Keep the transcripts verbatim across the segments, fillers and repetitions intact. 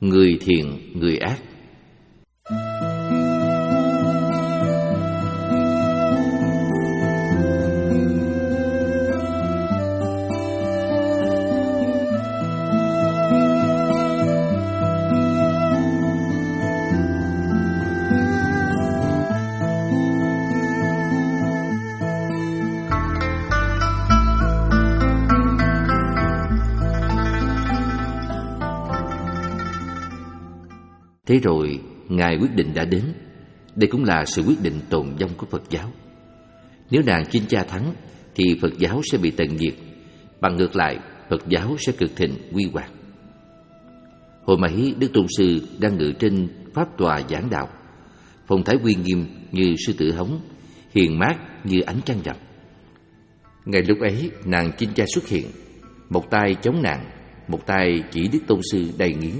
Người thiện, người ác. Thế rồi, ngày quyết định đã đến. Đây cũng là sự quyết định tồn vong của Phật giáo. Nếu nàng Chinh Cha thắng, thì Phật giáo sẽ bị tận diệt. Bằng ngược lại, Phật giáo sẽ cực thịnh huy hoàng. Hôm ấy, Đức Tôn Sư đang ngự trên pháp tòa giảng đạo. Phong thái uy nghiêm như sư tử hống, hiền mát như ánh trăng rằm. Ngay lúc ấy, nàng Chinh Cha xuất hiện, một tay chống nàng, một tay chỉ Đức Tôn Sư đầy nghiến.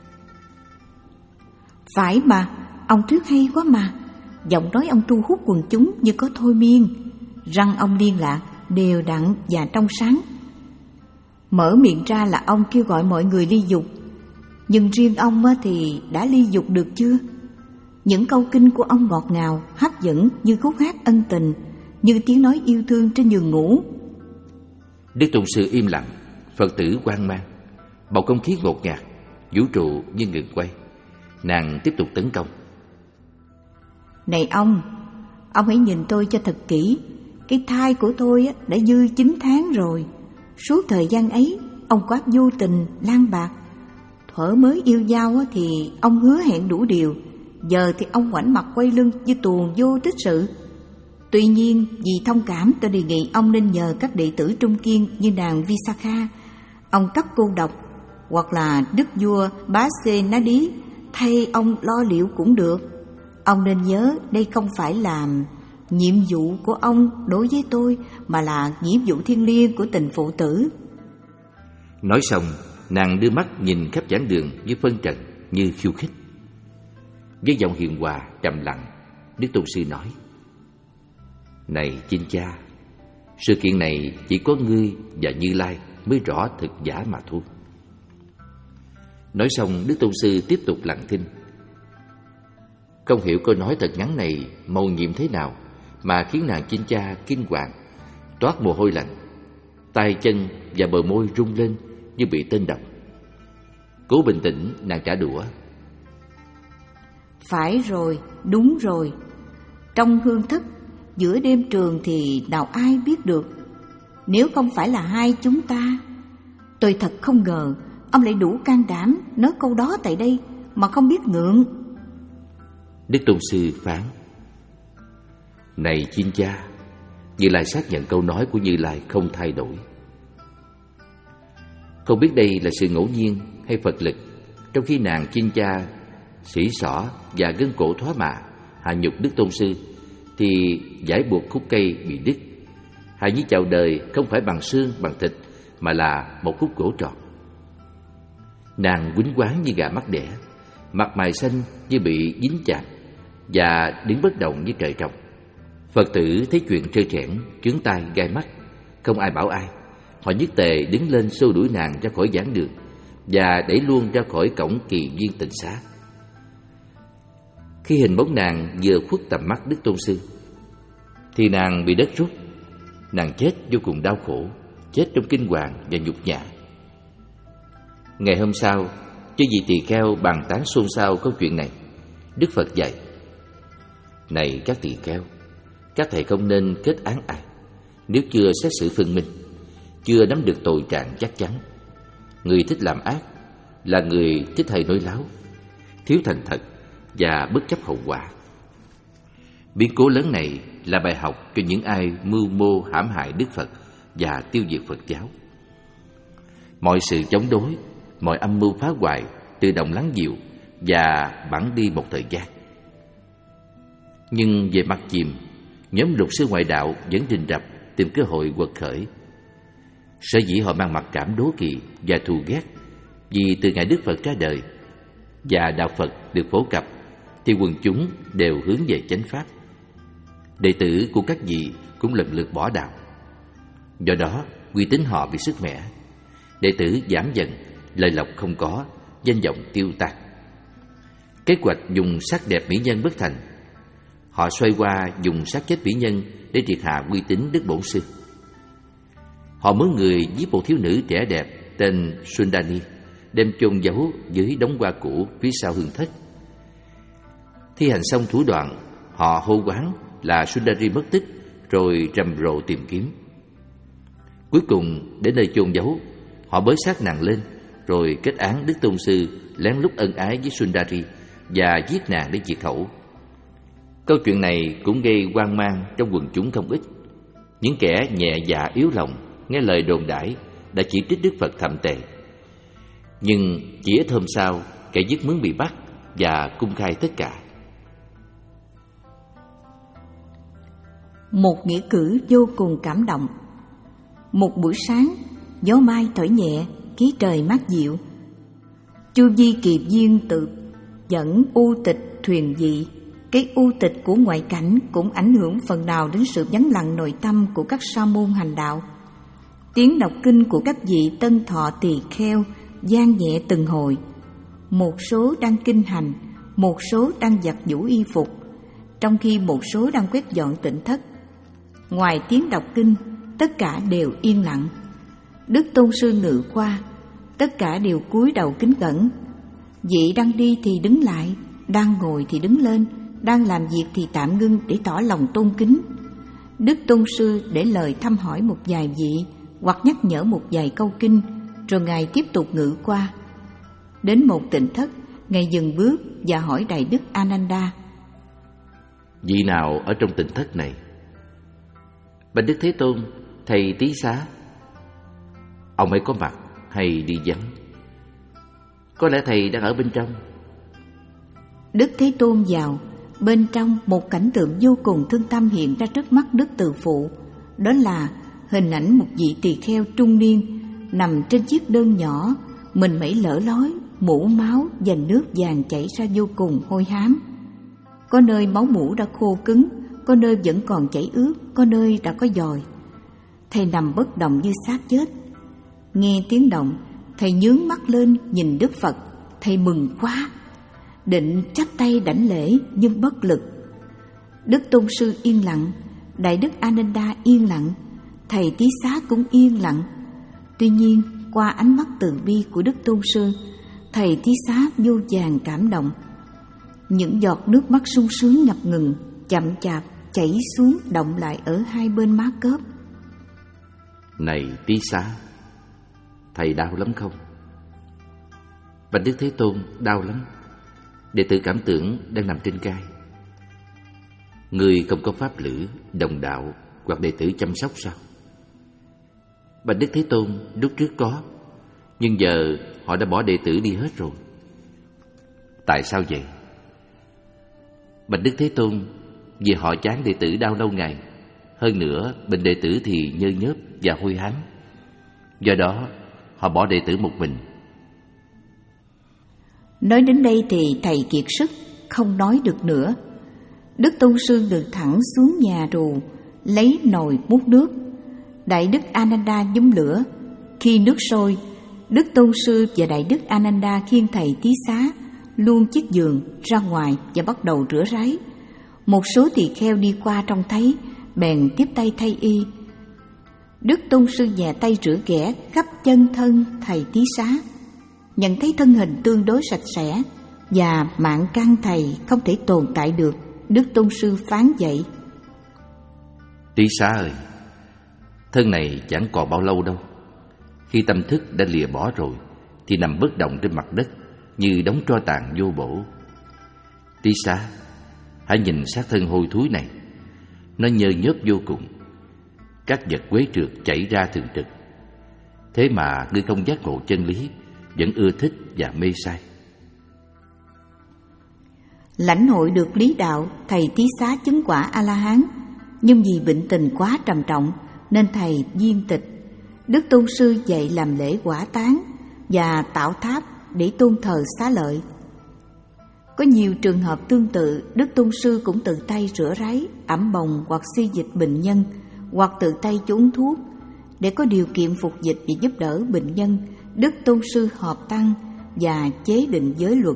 Phải mà, ông thuyết hay quá mà. Giọng nói ông thu hút quần chúng như có thôi miên. Răng ông liên lạc, đều đặn và trong sáng. Mở miệng ra là ông kêu gọi mọi người ly dục. Nhưng riêng ông thì đã ly dục được chưa? Những câu kinh của ông ngọt ngào, hấp dẫn như khúc hát ân tình, như tiếng nói yêu thương trên giường ngủ. Đức Tôn Sư im lặng, Phật tử hoang mang. Bầu không khí ngột ngạt, vũ trụ như ngừng quay. Nàng tiếp tục tấn công. Này ông, ông hãy nhìn tôi cho thật kỹ. Cái thai của tôi đã dư chín tháng rồi. Suốt thời gian ấy, ông quá vô tình, lang bạc. Thuở mới yêu nhau thì ông hứa hẹn đủ điều. Giờ thì ông ngoảnh mặt quay lưng như tuồng vô tích sự. Tuy nhiên, vì thông cảm, tôi đề nghị ông nên nhờ các đệ tử trung kiên như nàng Visakha, ông cấp cô độc, hoặc là đức vua Bá Xê Ná Đí thay ông lo liệu cũng được. Ông nên nhớ đây không phải là nhiệm vụ của ông đối với tôi, mà là nghĩa vụ thiêng liêng của tình phụ tử. Nói xong, nàng đưa mắt nhìn khắp giảng đường với phân trần như khiêu khích. Với giọng hiền hòa trầm lặng, Đức Tôn Sư nói: Này Chinh Cha, sự kiện này chỉ có ngươi và Như Lai mới rõ thực giả mà thôi. Nói xong, Đức Tôn Sư tiếp tục lặng thinh. Không hiểu câu nói thật ngắn này mầu nhiệm thế nào mà khiến nàng Chinh Cha kinh hoàng, toát mồ hôi lạnh, tay chân và bờ môi rung lên như bị tên độc. Cố bình tĩnh, nàng trả đũa: Phải rồi, đúng rồi. Trong hương thức, giữa đêm trường thì nào ai biết được. Nếu không phải là hai chúng ta, tôi thật không ngờ ông lại đủ can đảm nói câu đó tại đây mà không biết ngượng. Đức Tôn Sư phán: Này Chinh Cha, Như Lai xác nhận câu nói của Như Lai không thay đổi. Không biết đây là sự ngẫu nhiên hay Phật lực, trong khi nàng Chinh Cha sỉ sỏ và gân cổ thoá mạ hạ nhục Đức Tôn Sư, thì giải buộc khúc cây bị đứt. Hài Nhi chào đời không phải bằng xương bằng thịt, mà là một khúc gỗ tròn. Nàng quýnh quáng như gà mắc đẻ, mặt mày xanh như bị dính chặt, và đứng bất động như trời trồng. Phật tử thấy chuyện trơ trẽn, chướng tai gai mắt, không ai bảo ai. Họ nhất tề đứng lên xô đuổi nàng ra khỏi giảng đường và đẩy luôn ra khỏi cổng Kỳ Viên Tịnh Xá. Khi hình bóng nàng vừa khuất tầm mắt Đức Tôn Sư, thì nàng bị đất rút. Nàng chết vô cùng đau khổ, chết trong kinh hoàng và nhục nhã. Ngày hôm sau, chư vị tỳ kheo bàn tán xôn xao câu chuyện này. Đức Phật dạy: Này các tỳ kheo, các thầy không nên kết án ai nếu chưa xét xử phân minh, chưa nắm được tội trạng chắc chắn. Người thích làm ác là người thích hay nói láo, thiếu thành thật và bất chấp hậu quả. Biến cố lớn này là bài học cho những ai mưu mô hãm hại Đức Phật và tiêu diệt Phật giáo. Mọi sự chống đối, mọi âm mưu phá hoại tự động lắng dịu và bẵng đi một thời gian. Nhưng về mặt chìm, nhóm luật sư ngoại đạo vẫn rình rập tìm cơ hội quật khởi. Sở dĩ họ mang mặc cảm đố kỵ và thù ghét, vì từ ngày Đức Phật ra đời và đạo Phật được phổ cập, thì quần chúng đều hướng về chánh pháp. Đệ tử của các vị cũng lần lượt bỏ đạo. Do đó, uy tín họ bị sứt mẻ. Đệ tử giảm dần, lời lộc không có, danh vọng tiêu tan. Kế hoạch dùng sắc đẹp mỹ nhân bất thành, họ xoay qua dùng xác chết mỹ nhân để triệt hạ uy tín Đức Bổn Sư. Họ mướn người giết một thiếu nữ trẻ đẹp tên Sundani, đem chôn giấu dưới đống hoa cũ phía sau hương thất. Thi hành xong thủ đoạn, họ hô hoán là Sundari mất tích, rồi rầm rộ tìm kiếm. Cuối cùng đến nơi chôn giấu, họ bới xác nàng lên, rồi kết án Đức Tôn Sư lén lút ân ái với Sundari và giết nàng để diệt khẩu. Câu chuyện này cũng gây hoang mang trong quần chúng không ít. Những kẻ nhẹ dạ yếu lòng nghe lời đồn đãi đã chỉ trích Đức Phật thậm tệ. Nhưng chỉ ít hôm sau, kẻ giết mướn bị bắt và cung khai tất cả. Một nghĩa cử vô cùng cảm động. Một buổi sáng, gió mai thổi nhẹ, khí trời mát dịu. Chu Di Kiệp Viên tự dẫn u tịch thuyền dị. Cái u tịch của ngoại cảnh cũng ảnh hưởng phần nào đến sự vắng lặng nội tâm của các sa môn hành đạo. Tiếng đọc kinh của các vị tân thọ tỳ kheo vang nhẹ từng hồi. Một số đang kinh hành, một số đang giặt giũ y phục, trong khi một số đang quét dọn tịnh thất. Ngoài tiếng đọc kinh, tất cả đều yên lặng. Đức Tôn Sư ngự qua, tất cả đều cúi đầu kính cẩn. Vị đang đi thì đứng lại, đang ngồi thì đứng lên, đang làm việc thì tạm ngưng để tỏ lòng tôn kính. Đức Tôn Sư để lời thăm hỏi một vài vị hoặc nhắc nhở một vài câu kinh, rồi Ngài tiếp tục ngự qua. Đến một tịnh thất, Ngài dừng bước và hỏi Đại Đức Ananda: Vị nào ở trong tịnh thất này? Bạch Đức Thế Tôn, thầy Tí Xá. Ông ấy có mặt hay đi vắng? Có lẽ thầy đang ở bên trong. Đức Thế Tôn vào. Bên trong, một cảnh tượng vô cùng thương tâm hiện ra trước mắt Đức Từ Phụ. Đó là hình ảnh một vị tỳ kheo trung niên nằm trên chiếc đơn nhỏ, mình mẩy lở lói, mũ máu và nước vàng chảy ra vô cùng hôi hám. Có nơi máu mũ đã khô cứng, có nơi vẫn còn chảy ướt, có nơi đã có dòi. Thầy nằm bất động như xác chết. Nghe tiếng động, thầy nhướng mắt lên nhìn Đức Phật. Thầy mừng quá, định chắp tay đảnh lễ nhưng bất lực. Đức Tôn Sư yên lặng, Đại Đức Ananda yên lặng, thầy Tí Xá cũng yên lặng. Tuy nhiên, qua ánh mắt từ bi của Đức Tôn Sư, thầy Tí Xá vô vàn cảm động. Những giọt nước mắt sung sướng ngập ngừng, chậm chạp chảy xuống động lại ở hai bên má cớp. Này Tí Xá, thầy đau lắm không? Bạch Đức Thế Tôn, đau lắm. Đệ tử cảm tưởng đang nằm trên cai. Người không có pháp lữ, đồng đạo hoặc đệ tử chăm sóc sao? Bạch Đức Thế Tôn, lúc trước có, nhưng giờ họ đã bỏ đệ tử đi hết rồi. Tại sao vậy? Bạch Đức Thế Tôn, vì họ chán đệ tử đau lâu ngày. Hơn nữa, bệnh đệ tử thì nhơ nhớp và hôi hám. Do đó, họ bỏ đệ tử một mình. Nói đến đây thì thầy kiệt sức, không nói được nữa. Đức Tôn Sư được thẳng xuống nhà rù, lấy nồi múc nước. Đại Đức Ananda nhúng lửa. Khi nước sôi, Đức Tôn Sư và Đại Đức Ananda khiêng thầy Tí Xá luôn chiếc giường ra ngoài và bắt đầu rửa ráy. Một số tỳ kheo đi qua trông thấy, bèn tiếp tay thay y. Đức Tôn Sư nhẹ tay rửa ghẻ khắp chân thân thầy Tí Xá. Nhận thấy thân hình tương đối sạch sẽ và mạng căn thầy không thể tồn tại được, Đức Tôn Sư phán dạy: Tí Xá ơi, thân này chẳng còn bao lâu đâu. Khi tâm thức đã lìa bỏ rồi thì nằm bất động trên mặt đất như đống tro tàn vô bổ. Tí Xá, hãy nhìn xác thân hôi thối này. Nó nhơ nhớp vô cùng, các vật quế trượt chảy ra thường trực. Thế mà ngươi không giác ngộ chân lý, vẫn ưa thích và mê say. Lãnh hội được lý đạo, thầy Tí Xá chứng quả A-la-hán. Nhưng vì bệnh tình quá trầm trọng nên thầy viên tịch. Đức Tôn Sư dạy làm lễ quả táng và tạo tháp để tôn thờ Xá Lợi. Có nhiều trường hợp tương tự, Đức Tôn Sư cũng tự tay rửa ráy, ẩm bồng hoặc xi dịch bệnh nhân, hoặc tự tay uống thuốc. Để có điều kiện phục dịch và giúp đỡ bệnh nhân, Đức Tôn Sư họp tăng và chế định giới luật.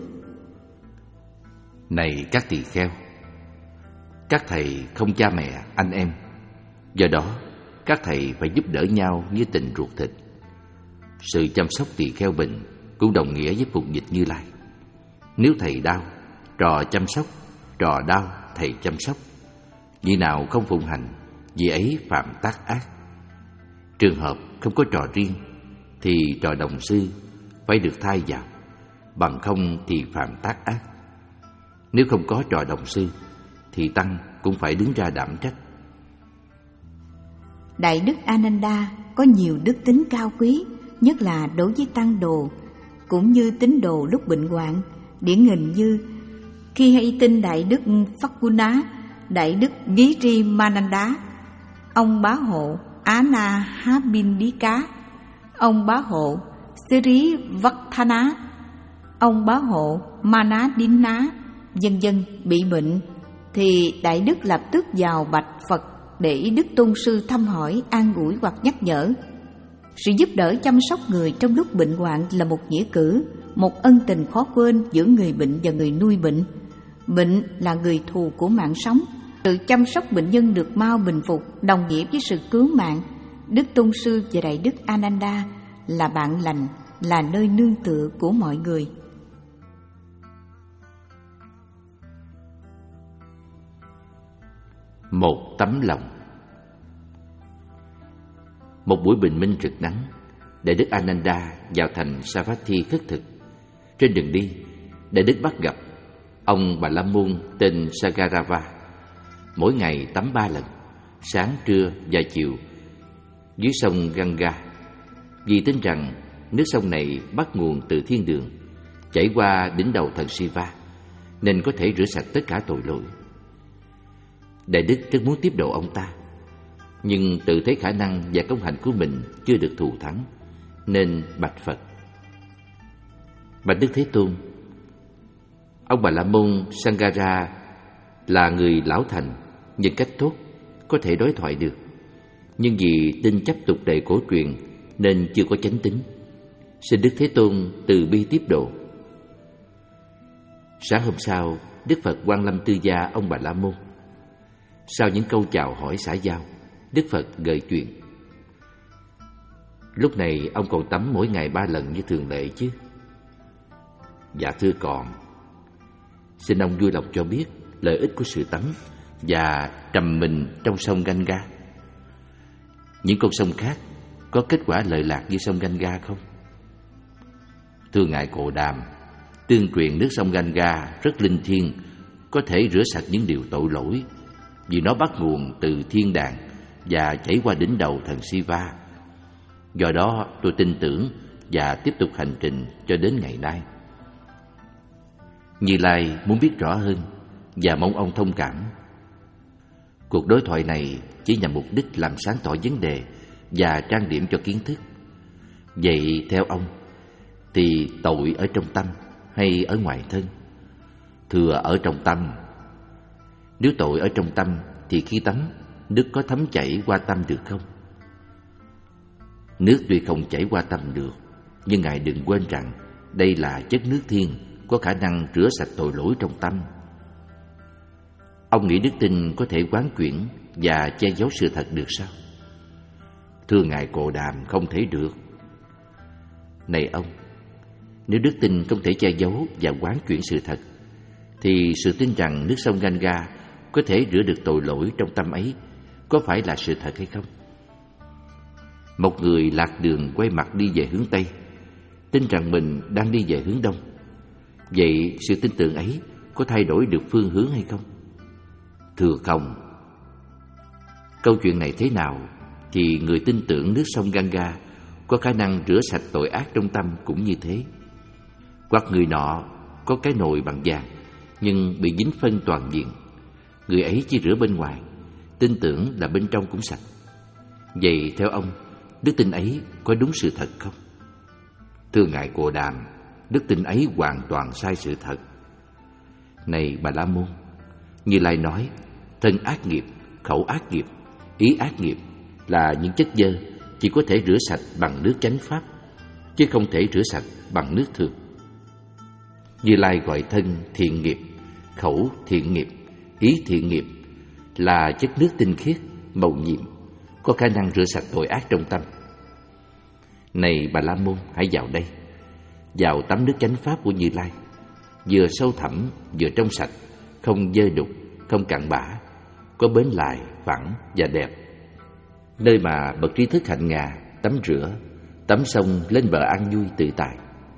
Này các tỳ kheo, các thầy không cha mẹ, anh em, do đó các thầy phải giúp đỡ nhau như tình ruột thịt. Sự chăm sóc tỳ kheo bệnh cũng đồng nghĩa với phục dịch Như Lai. Nếu thầy đau, trò chăm sóc, trò đau, thầy chăm sóc. Vị nào không phụng hành, vị ấy phạm tác ác. Trường hợp không có trò riêng thì trò đồng sư phải được thay vào, bằng không thì phạm tác ác. Nếu không có trò đồng sư thì tăng cũng phải đứng ra đảm trách. Đại đức Ananda có nhiều đức tính cao quý, nhất là đối với tăng đồ, cũng như tín đồ lúc bệnh hoạn. Điển hình như khi hay tin Đại đức Phakuna, Đại đức Giri Mananda, ông bá hộ Anahabindika, ông bá hộ Sri Vakthana, ông bá hộ Manadina, vân vân bị bệnh, thì Đại đức lập tức vào bạch Phật để Đức Tôn Sư thăm hỏi, an ủi hoặc nhắc nhở. Sự giúp đỡ chăm sóc người trong lúc bệnh hoạn là một nghĩa cử, một ân tình khó quên giữa người bệnh và người nuôi bệnh. Bệnh là người thù của mạng sống. Sự chăm sóc bệnh nhân được mau bình phục đồng nghĩa với sự cứu mạng. Đức Tôn Sư và Đại đức Ananda là bạn lành, là nơi nương tựa của mọi người. Một tấm lòng. Một buổi bình minh rực nắng, Đại đức Ananda vào thành Savatthi khất thực. Trên đường đi, Đại đức bắt gặp ông Bà La Môn tên Sagarava. Mỗi ngày tắm ba lần, sáng, trưa và chiều, dưới sông Ganga, vì tin rằng nước sông này bắt nguồn từ thiên đường, chảy qua đỉnh đầu thần Shiva, nên có thể rửa sạch tất cả tội lỗi. Đại đức rất muốn tiếp độ ông ta, nhưng tự thấy khả năng và công hạnh của mình chưa được thù thắng, nên bạch Phật: Bạch Đức Thế Tôn, ông Bà La Môn Sangara là người lão thành, nhân cách tốt, có thể đối thoại được, nhưng vì tin chấp tục đệ cổ truyền nên chưa có chánh tín. Xin Đức Thế Tôn từ bi tiếp độ. Sáng hôm sau, Đức Phật Quang Lâm tư gia ông Bà La Môn. Sau những câu chào hỏi xã giao, Đức Phật gợi chuyện: Lúc này ông còn tắm mỗi ngày ba lần như thường lệ chứ? Dạ thưa còn. Xin ông vui lòng cho biết lợi ích của sự tắm và trầm mình trong sông Ganga. Những con sông khác có kết quả lợi lạc như sông Ganga không? Thưa ngài Cồ Đàm, tương truyền nước sông Ganga rất linh thiêng, có thể rửa sạch những điều tội lỗi, vì nó bắt nguồn từ thiên đàng và chảy qua đỉnh đầu thần Shiva. Do đó tôi tin tưởng và tiếp tục hành trình cho đến ngày nay. Như Lai muốn biết rõ hơn và mong ông thông cảm. Cuộc đối thoại này chỉ nhằm mục đích làm sáng tỏ vấn đề và trang điểm cho kiến thức. Vậy theo ông thì tội ở trong tâm hay ở ngoài thân? Thưa, ở trong tâm. Nếu tội ở trong tâm thì khi tắm, nước có thấm chảy qua tâm được không? Nước tuy không chảy qua tâm được, nhưng ngài đừng quên rằng đây là chất nước thiên, có khả năng rửa sạch tội lỗi trong tâm. Ông nghĩ đức tin có thể quán chuyển và che giấu sự thật được sao? Thưa ngài Cồ Đàm, không thể được. Này ông, nếu đức tin không thể che giấu và quán chuyển sự thật, thì sự tin rằng nước sông Ganga có thể rửa được tội lỗi trong tâm ấy có phải là sự thật hay không? Một người lạc đường quay mặt đi về hướng Tây, tin rằng mình đang đi về hướng Đông. Vậy sự tin tưởng ấy có thay đổi được phương hướng hay không? Thưa không. Câu chuyện này thế nào thì người tin tưởng nước sông Ganga có khả năng rửa sạch tội ác trong tâm cũng như thế. Hoặc người nọ có cái nồi bằng vàng nhưng bị dính phân toàn diện, người ấy chỉ rửa bên ngoài, tin tưởng là bên trong cũng sạch. Vậy theo ông, đức tin ấy có đúng sự thật không? Thưa ngài Cồ Đàm, đức tin ấy hoàn toàn sai sự thật. Này Bà La Môn, Như Lai nói thân ác nghiệp, khẩu ác nghiệp, ý ác nghiệp là những chất dơ chỉ có thể rửa sạch bằng nước chánh pháp, chứ không thể rửa sạch bằng nước thường. Như Lai gọi thân thiện nghiệp, khẩu thiện nghiệp, ý thiện nghiệp là chất nước tinh khiết, màu nhiệm, có khả năng rửa sạch tội ác trong tâm. Này Bà La Môn, hãy vào đây, vào tắm nước chánh pháp của Như Lai, vừa sâu thẳm, vừa trong sạch, không dơ đục, không cặn bã, có bến lại, phẳng và đẹp. Nơi mà bậc trí thức hạnh ngà tắm rửa, tắm xong lên bờ an vui tự tại.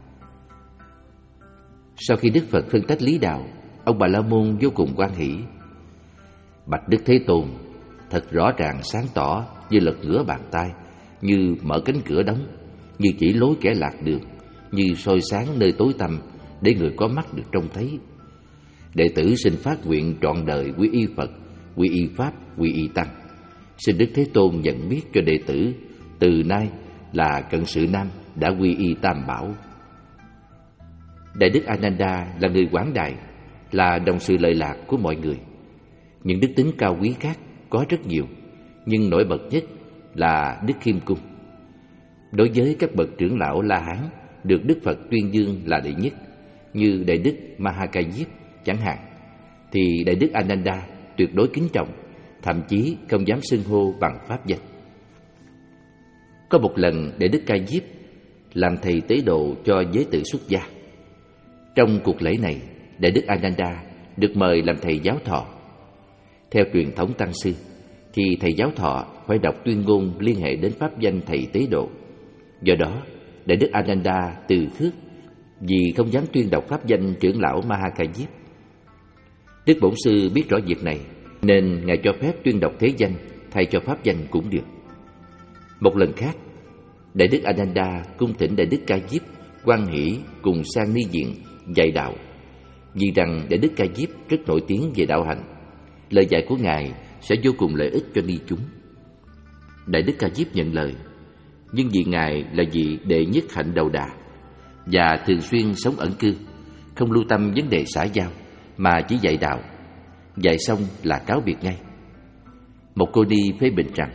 Sau khi Đức Phật phân tách lý đạo, ông Bà La Môn vô cùng hoan hỷ. Bạch Đức Thế Tôn, thật rõ ràng sáng tỏ như lật ngửa bàn tay, như mở cánh cửa đóng, như chỉ lối kẻ lạc đường, như soi sáng nơi tối tăm để người có mắt được trông thấy. Đệ tử xin phát nguyện trọn đời quy y Phật, quy y Pháp, quy y Tăng. Xin Đức Thế Tôn nhận biết cho đệ tử từ nay là Cận Sự Nam đã quy y Tam Bảo. Đại Đức Ananda là người quảng đại, là đồng sự lợi lạc của mọi người. Những đức tính cao quý khác có rất nhiều, nhưng nổi bật nhất là Đức Khiêm Cung. Đối với các bậc trưởng lão La Hán được Đức Phật tuyên dương là đệ nhất, như Đại Đức Mahakayip chẳng hạn, thì Đại Đức Ananda tuyệt đối kính trọng, thậm chí không dám xưng hô bằng pháp danh. Có một lần Đại Đức Ca Diếp làm thầy tế độ cho giới tử xuất gia. Trong cuộc lễ này, Đại Đức Ananda được mời làm thầy giáo thọ. Theo truyền thống tăng sư, thì thầy giáo thọ phải đọc tuyên ngôn liên hệ đến pháp danh thầy tế độ. Do đó, Đại Đức Ananda từ khước vì không dám tuyên đọc pháp danh trưởng lão Mahakayip. Đức Bổn Sư biết rõ việc này, nên Ngài cho phép tuyên đọc thế danh thay cho pháp danh cũng được. Một lần khác, Đại Đức Ananda cung thỉnh Đại Đức Ca Diếp hoan hỷ cùng sang ni viện dạy đạo, vì rằng Đại Đức Ca Diếp rất nổi tiếng về đạo hạnh, lời dạy của Ngài sẽ vô cùng lợi ích cho ni chúng. Đại Đức Ca Diếp nhận lời, nhưng vì Ngài là vị đệ nhất hạnh đầu đà và thường xuyên sống ẩn cư, không lưu tâm vấn đề xã giao mà chỉ dạy đạo, dạy xong là cáo biệt ngay. Một cô ni phê bình rằng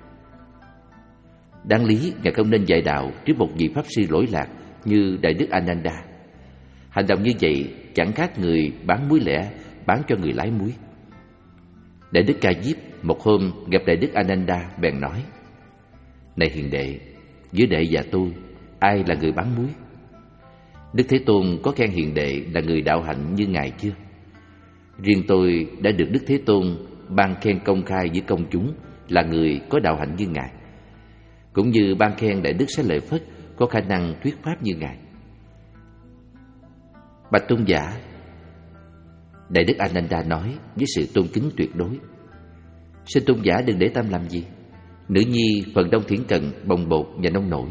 đáng lý Ngài không nên dạy đạo trước một vị pháp sư lỗi lạc như Đại Đức Ananda. Hành động như vậy chẳng khác người bán muối lẻ bán cho người lái muối. Đại Đức Ca Diếp một hôm gặp Đại Đức Ananda bèn nói: Này hiền đệ, giữa đệ và tôi, ai là người bán muối? Đức Thế Tôn có khen hiền đệ là người đạo hạnh như Ngài chưa? Riêng tôi đã được Đức Thế Tôn ban khen công khai với công chúng là người có đạo hạnh như Ngài, cũng như ban khen Đại Đức Xá Lợi Phất có khả năng thuyết pháp như Ngài. Bạch tôn giả, Đại Đức Ananda nói với sự tôn kính tuyệt đối: Xin tôn giả đừng để tâm làm gì. Nữ nhi phần đông thiển cận, bồng bột và nông nổi.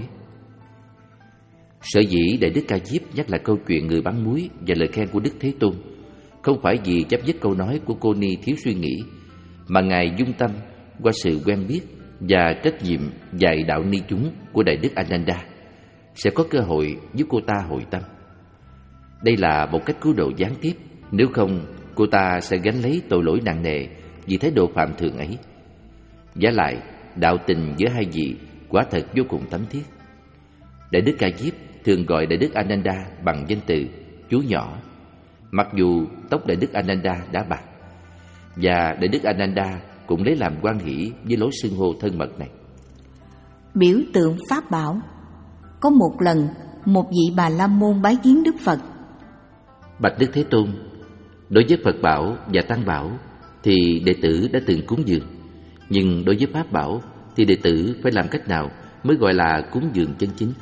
Sở dĩ Đại Đức Ca Diếp nhắc lại câu chuyện người bán muối và lời khen của Đức Thế Tôn không phải vì chấp nhất câu nói của cô ni thiếu suy nghĩ, mà Ngài dung tâm qua sự quen biết và trách nhiệm dạy đạo ni chúng của Đại Đức Ananda sẽ có cơ hội giúp cô ta hồi tâm. Đây là một cách cứu độ gián tiếp, nếu không cô ta sẽ gánh lấy tội lỗi nặng nề vì thái độ phạm thường ấy. Vả lại, đạo tình giữa hai vị quả thật vô cùng thấm thiết. Đại Đức Ca Diếp thường gọi Đại Đức Ananda bằng danh từ chú nhỏ, mặc dù tóc Đại Đức Ananda đã bạc, và Đại Đức Ananda cũng lấy làm hoan hỷ với lối xưng hô thân mật này. Biểu tượng pháp bảo. Có một lần, một vị Bà La Môn bái kiến Đức Phật. Bạch Đức Thế Tôn, đối với Phật bảo và Tăng bảo thì đệ tử đã từng cúng dường, nhưng đối với Pháp bảo thì đệ tử phải làm cách nào mới gọi là cúng dường chân chính?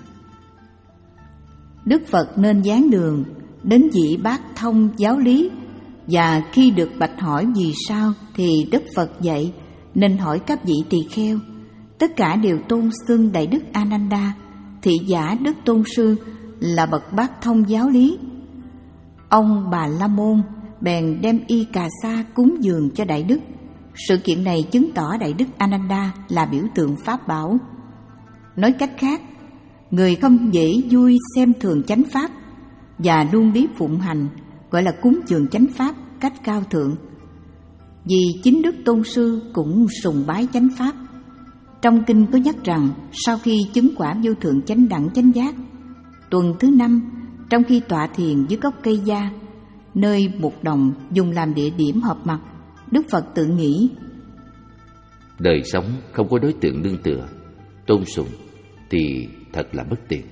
Đức Phật nên giáng đường đến vị bác thông giáo lý, và khi được bạch hỏi vì sao thì Đức Phật dạy nên hỏi các vị tỳ kheo. Tất cả đều tôn xưng Đại Đức Ananda, thị giả Đức Tôn Sư, là bậc bác thông giáo lý. Ông Bà La Môn bèn đem y cà sa cúng dường cho Đại Đức. Sự kiện này chứng tỏ Đại Đức Ananda là biểu tượng pháp bảo. Nói cách khác, người không dễ vui xem thường chánh pháp và luôn biết phụng hành gọi là cúng dường chánh pháp cách cao thượng. Vì chính Đức Tôn Sư cũng sùng bái chánh pháp. Trong kinh có nhắc rằng sau khi chứng quả vô thượng chánh đẳng chánh giác, tuần thứ năm Trong khi tọa thiền dưới gốc cây gia, nơi mục đồng dùng làm địa điểm họp mặt, Đức Phật tự nghĩ: đời sống không có đối tượng nương tựa, tôn sùng thì thật là bất tiện.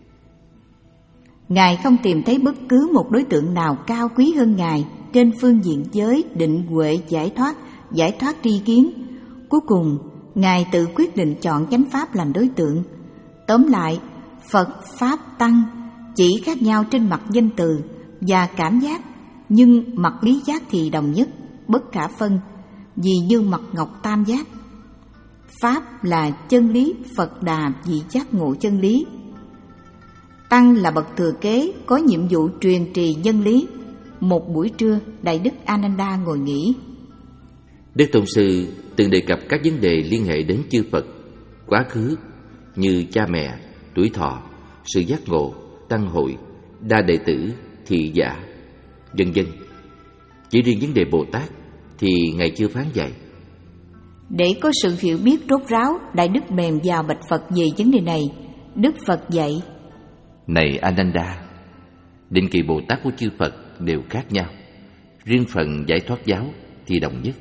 Ngài không tìm thấy bất cứ một đối tượng nào cao quý hơn Ngài trên phương diện giới, định, huệ, giải thoát, giải thoát tri kiến. Cuối cùng, Ngài tự quyết định chọn chánh pháp làm đối tượng. Tóm lại, Phật, Pháp, Tăng chỉ khác nhau trên mặt danh từ và cảm giác, nhưng mặt lý giác thì đồng nhất, bất khả phân, vì như mặt ngọc tam giác. Pháp là chân lý, Phật Đà vì giác ngộ chân lý. Tăng là bậc thừa kế, có nhiệm vụ truyền trì chân lý. Một buổi trưa, Đại Đức Ananda ngồi nghỉ. Đức Tôn Sư từng đề cập các vấn đề liên hệ đến chư Phật, quá khứ như cha mẹ, tuổi thọ, sự giác ngộ, tăng hội, đa đệ tử, thị giả, vân vân. Chỉ riêng vấn đề Bồ Tát thì Ngài chưa phán dạy. Để có sự hiểu biết rốt ráo, Đại Đức bèn vào bạch Phật về vấn đề này. Đức Phật dạy: này Ananda, định kỳ Bồ Tát của chư Phật đều khác nhau, riêng phần giải thoát giáo thì đồng nhất.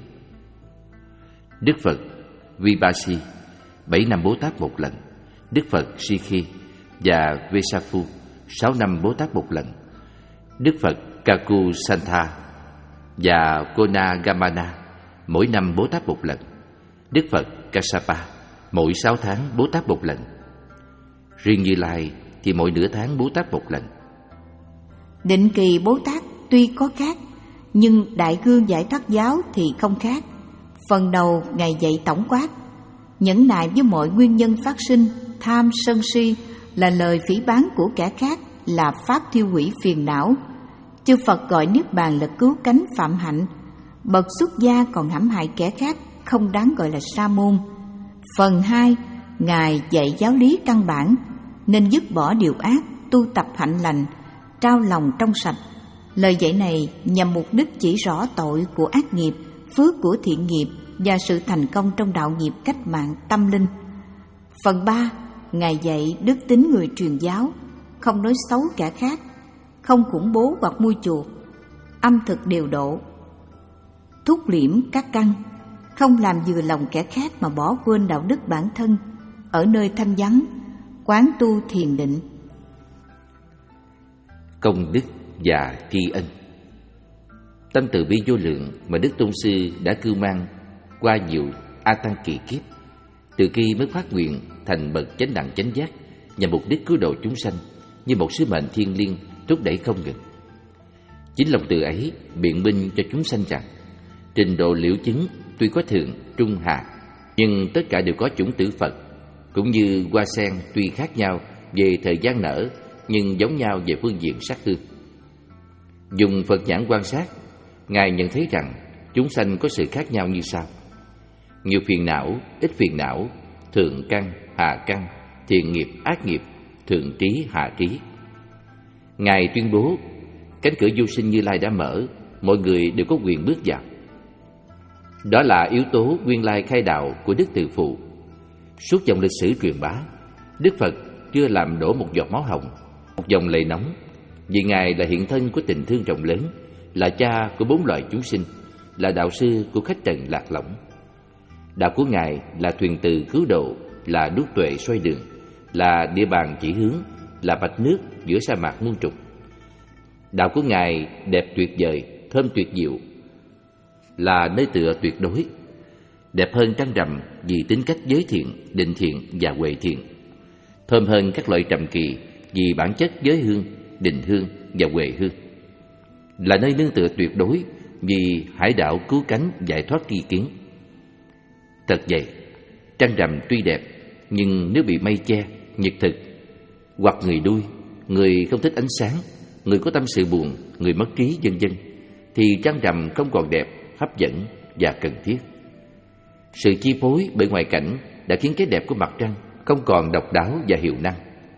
Đức Phật Vipassi bảy năm Bố Tát một lần, Đức Phật Sikhi và Vesafu sáu năm Bố Tát một lần, Đức Phật Kakusantha và Konagamana mỗi năm Bố Tát một lần, Đức Phật Kassapa mỗi sáu tháng Bố Tát một lần. Riêng Như Lai thì mỗi nửa tháng Bố Tát một lần. Định kỳ Bố Tát tuy có khác, nhưng đại gương giải thoát giáo thì không khác. Phần đầu Ngài dạy tổng quát: nhẫn nại với mọi nguyên nhân phát sinh tham sân si là lời phỉ báng của kẻ khác, là pháp thiêu hủy phiền não. Chư Phật gọi niết bàn là cứu cánh phạm hạnh. Bậc xuất gia còn hãm hại kẻ khác không đáng gọi là sa môn. Phần hai, Ngài dạy giáo lý căn bản, nên dứt bỏ điều ác, tu tập hạnh lành, trao lòng trong sạch. Lời dạy này nhằm mục đích chỉ rõ tội của ác nghiệp, phước của thiện nghiệp và sự thành công trong đạo nghiệp cách mạng tâm linh. Phần ba, Ngài dạy đức tính người truyền giáo, không nói xấu kẻ khác, không khủng bố hoặc mua chuộc, âm thực điều độ, thúc liễm các căn, không làm vừa lòng kẻ khác mà bỏ quên đạo đức bản thân, ở nơi thanh vắng, quán tu thiền định. Công đức và tri ân. Tâm từ bi vô lượng mà Đức Tôn Sư đã cưu mang qua nhiều a tăng kỳ kiếp, từ khi mới phát nguyện thành bậc chánh đẳng chánh giác, nhằm mục đích cứu độ chúng sanh như một sứ mệnh thiêng liêng thúc đẩy không ngừng. Chính lòng từ ấy biện minh cho chúng sanh rằng trình độ liễu chứng tuy có thượng, trung, hạ, nhưng tất cả đều có chủng tử Phật, cũng như hoa sen tuy khác nhau về thời gian nở nhưng giống nhau về phương diện sắc hương. Dùng Phật nhãn quan sát, Ngài nhận thấy rằng chúng sanh có sự khác nhau như sau: nhiều phiền não, ít phiền não, thượng căn, hạ căn, thiện nghiệp, ác nghiệp, thượng trí, hạ trí. Ngài tuyên bố cánh cửa vô sinh Như Lai đã mở, mọi người đều có quyền bước vào. Đó là yếu tố nguyên lai khai đạo của Đức Từ Phụ. Suốt dòng lịch sử truyền bá, Đức Phật chưa làm đổ một giọt máu hồng, một dòng lệ nóng, vì Ngài là hiện thân của tình thương rộng lớn, là cha của bốn loài chúng sinh, là đạo sư của khách trần lạc lõng. Đạo của Ngài là thuyền từ cứu độ, là đuốc tuệ xoay đường, là địa bàn chỉ hướng, là bạch nước giữa sa mạc muôn trùng. Đạo của Ngài đẹp tuyệt vời, thơm tuyệt diệu, là nơi tựa tuyệt đối, đẹp hơn trăng rằm vì tính cách giới thiện, định thiện và huệ thiện, thơm hơn các loại trầm kỳ vì bản chất giới hương, định hương và huệ hương, là nơi nương tựa tuyệt đối vì hải đảo cứu cánh giải thoát tri kiến. Thật vậy, trăng rằm tuy đẹp, nhưng nếu bị mây che, nhật thực, hoặc người đuôi, người không thích ánh sáng, người có tâm sự buồn, người mất trí vân vân, thì trăng rằm không còn đẹp, hấp dẫn và cần thiết. Sự chi phối bởi ngoại cảnh đã khiến cái đẹp của mặt trăng không còn độc đáo và hiệu năng.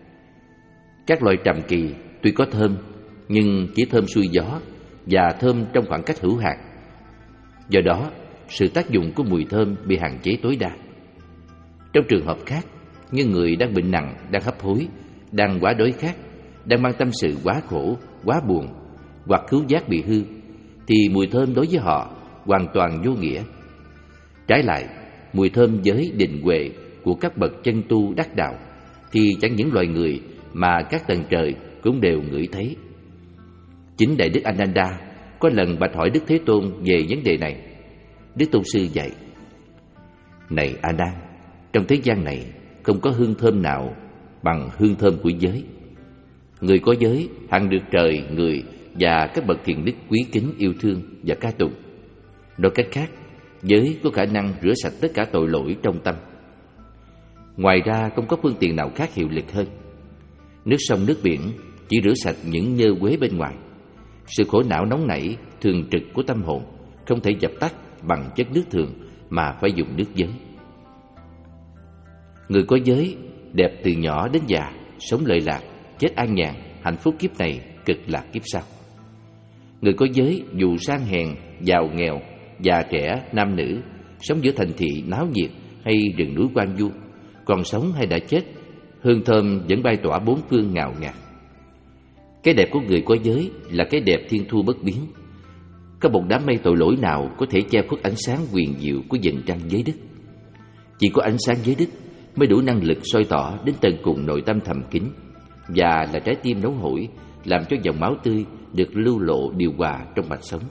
Các loại trầm kỳ tuy có thơm, nhưng chỉ thơm xuôi gió và thơm trong khoảng cách hữu hạn. Do đó, sự tác dụng của mùi thơm bị hạn chế tối đa. Trong trường hợp khác, như người đang bệnh nặng, đang hấp hối, đang quá đói khát, đang mang tâm sự quá khổ, quá buồn, hoặc khứu giác bị hư, thì mùi thơm đối với họ hoàn toàn vô nghĩa. Trái lại, mùi thơm giới định huệ của các bậc chân tu đắc đạo thì chẳng những loài người mà các tầng trời cũng đều ngửi thấy. Chính Đại Đức Ananda có lần bạch hỏi Đức Thế Tôn về vấn đề này. Đức Tôn sư dạy: Này A Nan, trong thế gian này không có hương thơm nào bằng hương thơm của giới. Người có giới hằng được trời, người và các bậc thiện đức quý kính yêu thương và ca tụng. Nói cách khác, giới có khả năng rửa sạch tất cả tội lỗi trong tâm. Ngoài ra không có phương tiện nào khác hiệu lực hơn. Nước sông nước biển chỉ rửa sạch những nhơ quế bên ngoài. Sự khổ não nóng nảy thường trực của tâm hồn không thể dập tắt bằng chất nước thường mà phải dùng nước giới. Người có giới đẹp từ nhỏ đến già, sống lợi lạc, chết an nhàn, hạnh phúc kiếp này, cực lạc kiếp sau. Người có giới dù sang hèn, giàu nghèo, già trẻ, nam nữ, sống giữa thành thị náo nhiệt hay rừng núi hoang vu, còn sống hay đã chết, hương thơm vẫn bay tỏa bốn phương ngào ngạt. Cái đẹp của người có giới là cái đẹp thiên thu bất biến. Có một đám mây tội lỗi nào có thể che khuất ánh sáng huyền diệu của vầng trăng giới đức. Chỉ có ánh sáng giới đức mới đủ năng lực soi tỏ đến tận cùng nội tâm thầm kín, và là trái tim nóng hổi, làm cho dòng máu tươi được lưu lộ điều hòa trong mạch sống.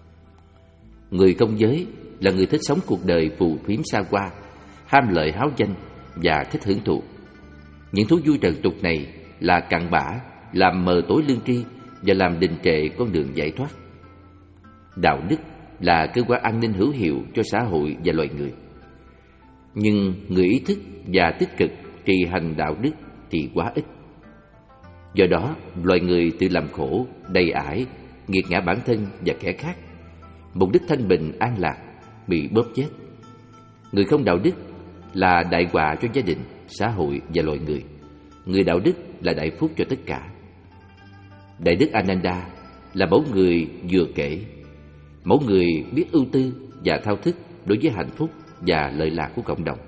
Người không giới là người thích sống cuộc đời phù phiếm xa hoa, ham lợi háo danh và thích hưởng thụ. Những thú vui trần tục này là cặn bã, làm mờ tối lương tri và làm đình trệ con đường giải thoát. Đạo đức là cơ quan an ninh hữu hiệu cho xã hội và loài người. Nhưng người ý thức và tích cực trì hành đạo đức thì quá ít. Do đó, loài người tự làm khổ, đầy ải, nghiệt ngã bản thân và kẻ khác. Mục đích thanh bình an lạc bị bóp chết. Người không đạo đức là đại họa cho gia đình, xã hội và loài người. Người đạo đức là đại phúc cho tất cả. Đại Đức Ananda là mẫu người vừa kể, mẫu người biết ưu tư và thao thức đối với hạnh phúc và lợi lạc của cộng đồng.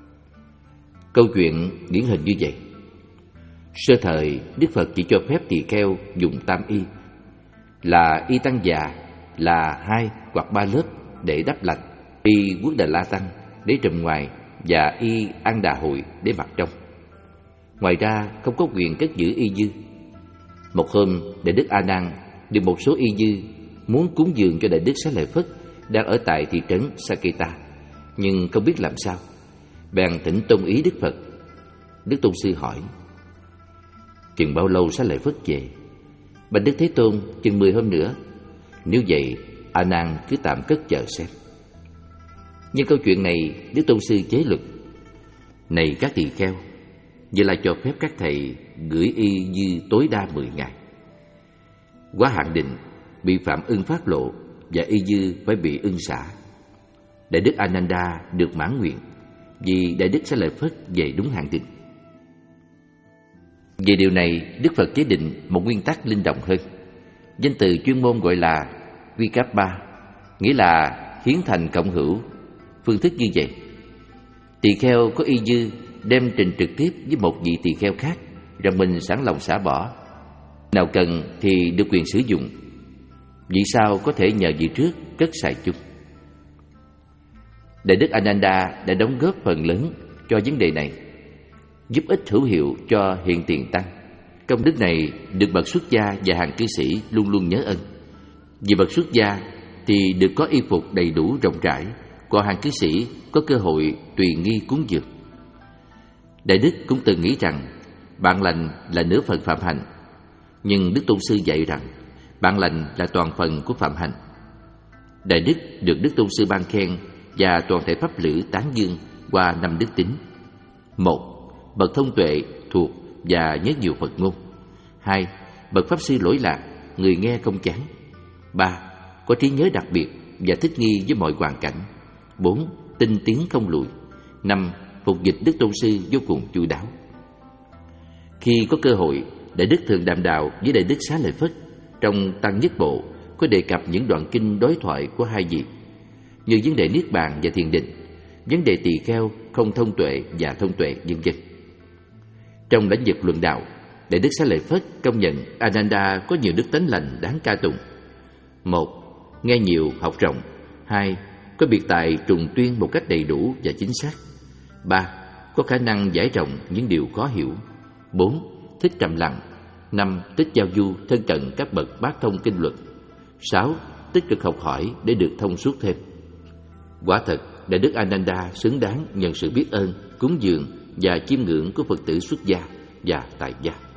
Câu chuyện điển hình như vậy. Sơ thời, Đức Phật chỉ cho phép tỳ kheo dùng tam y, là y tăng già là hai hoặc ba lớp để đắp lạnh, y Quốc Đà La Tăng để trùm ngoài và y An Đà Hội để mặc trong. Ngoài ra không có quyền cất giữ y dư. Một hôm, Đại Đức A Nan được một số y dư muốn cúng dường cho Đại Đức Xá Lợi Phất đang ở tại thị trấn Saketa, nhưng không biết làm sao, bèn thỉnh tôn ý Đức Phật. Đức Tôn sư hỏi: Chừng bao lâu Xá Lợi Phất về? Bạch Đức Thế Tôn: Chừng mười hôm nữa. Nếu vậy, A Nan cứ tạm cất chờ xem. Nhưng câu chuyện này Đức Tôn sư chế luật: Này các tỳ kheo, vậy là cho phép các thầy gửi y dư tối đa mười ngày. Quá hạn định, bị phạm ưng phát lộ và y dư phải bị ưng xả. Đại Đức Ananda được mãn nguyện vì Đại Đức Xá Lợi Phất về đúng hạn định. Về điều này, Đức Phật chế định một nguyên tắc linh động hơn. Danh từ chuyên môn gọi là Vikappa, nghĩa là hiến thành cộng hữu. Phương thức như vậy: tỳ kheo có y dư đem trình trực tiếp với một vị tỳ kheo khác rằng mình sẵn lòng xả bỏ. Nào cần thì được quyền sử dụng. Vị sau có thể nhờ vị trước cất xài chung. Đại Đức Ananda đã đóng góp phần lớn cho vấn đề này, giúp ích hữu hiệu cho hiện tiền tăng. Công đức này được bậc xuất gia và hàng cư sĩ luôn luôn nhớ ơn. Vì bậc xuất gia thì được có y phục đầy đủ rộng rãi, còn hàng cư sĩ có cơ hội tùy nghi cúng dường. Đại Đức cũng từng nghĩ rằng bạn lành là nửa phần phạm hạnh, nhưng Đức Tôn sư dạy rằng bạn lành là toàn phần của phạm hạnh. Đại Đức được Đức Tôn sư ban khen và toàn thể pháp lữ tán dương qua năm đức tính: một, bậc thông tuệ, thuộc và nhớ nhiều Phật ngôn. Hai, bậc pháp sư lỗi lạc, người nghe không chán. Ba, có trí nhớ đặc biệt và thích nghi với mọi hoàn cảnh. Bốn, tinh tiến không lùi. Năm, phục dịch Đức Tôn sư vô cùng chu đáo. Khi có cơ hội, Đại Đức thường đàm đạo với Đại Đức Xá Lợi Phất. Trong Tăng Nhất Bộ có đề cập những đoạn kinh đối thoại của hai vị, như vấn đề niết bàn và thiền định, vấn đề tỳ kheo không thông tuệ và thông tuệ, vân vân. Trong lãnh vực luận đạo, Đại Đức Xá Lợi Phất công nhận Ananda có nhiều đức tánh lành đáng ca tụng. Một, nghe nhiều, học rộng. Hai, có biệt tài trùng tuyên một cách đầy đủ và chính xác. Ba, có khả năng giải rộng những điều khó hiểu. Bốn, thích trầm lặng. Năm, thích giao du, thân cận các bậc bát thông kinh luật. Sáu, tích cực học hỏi để được thông suốt thêm. Quả thật, Đại Đức Ananda xứng đáng nhận sự biết ơn, cúng dường và chiêm ngưỡng của Phật tử xuất gia và tại gia.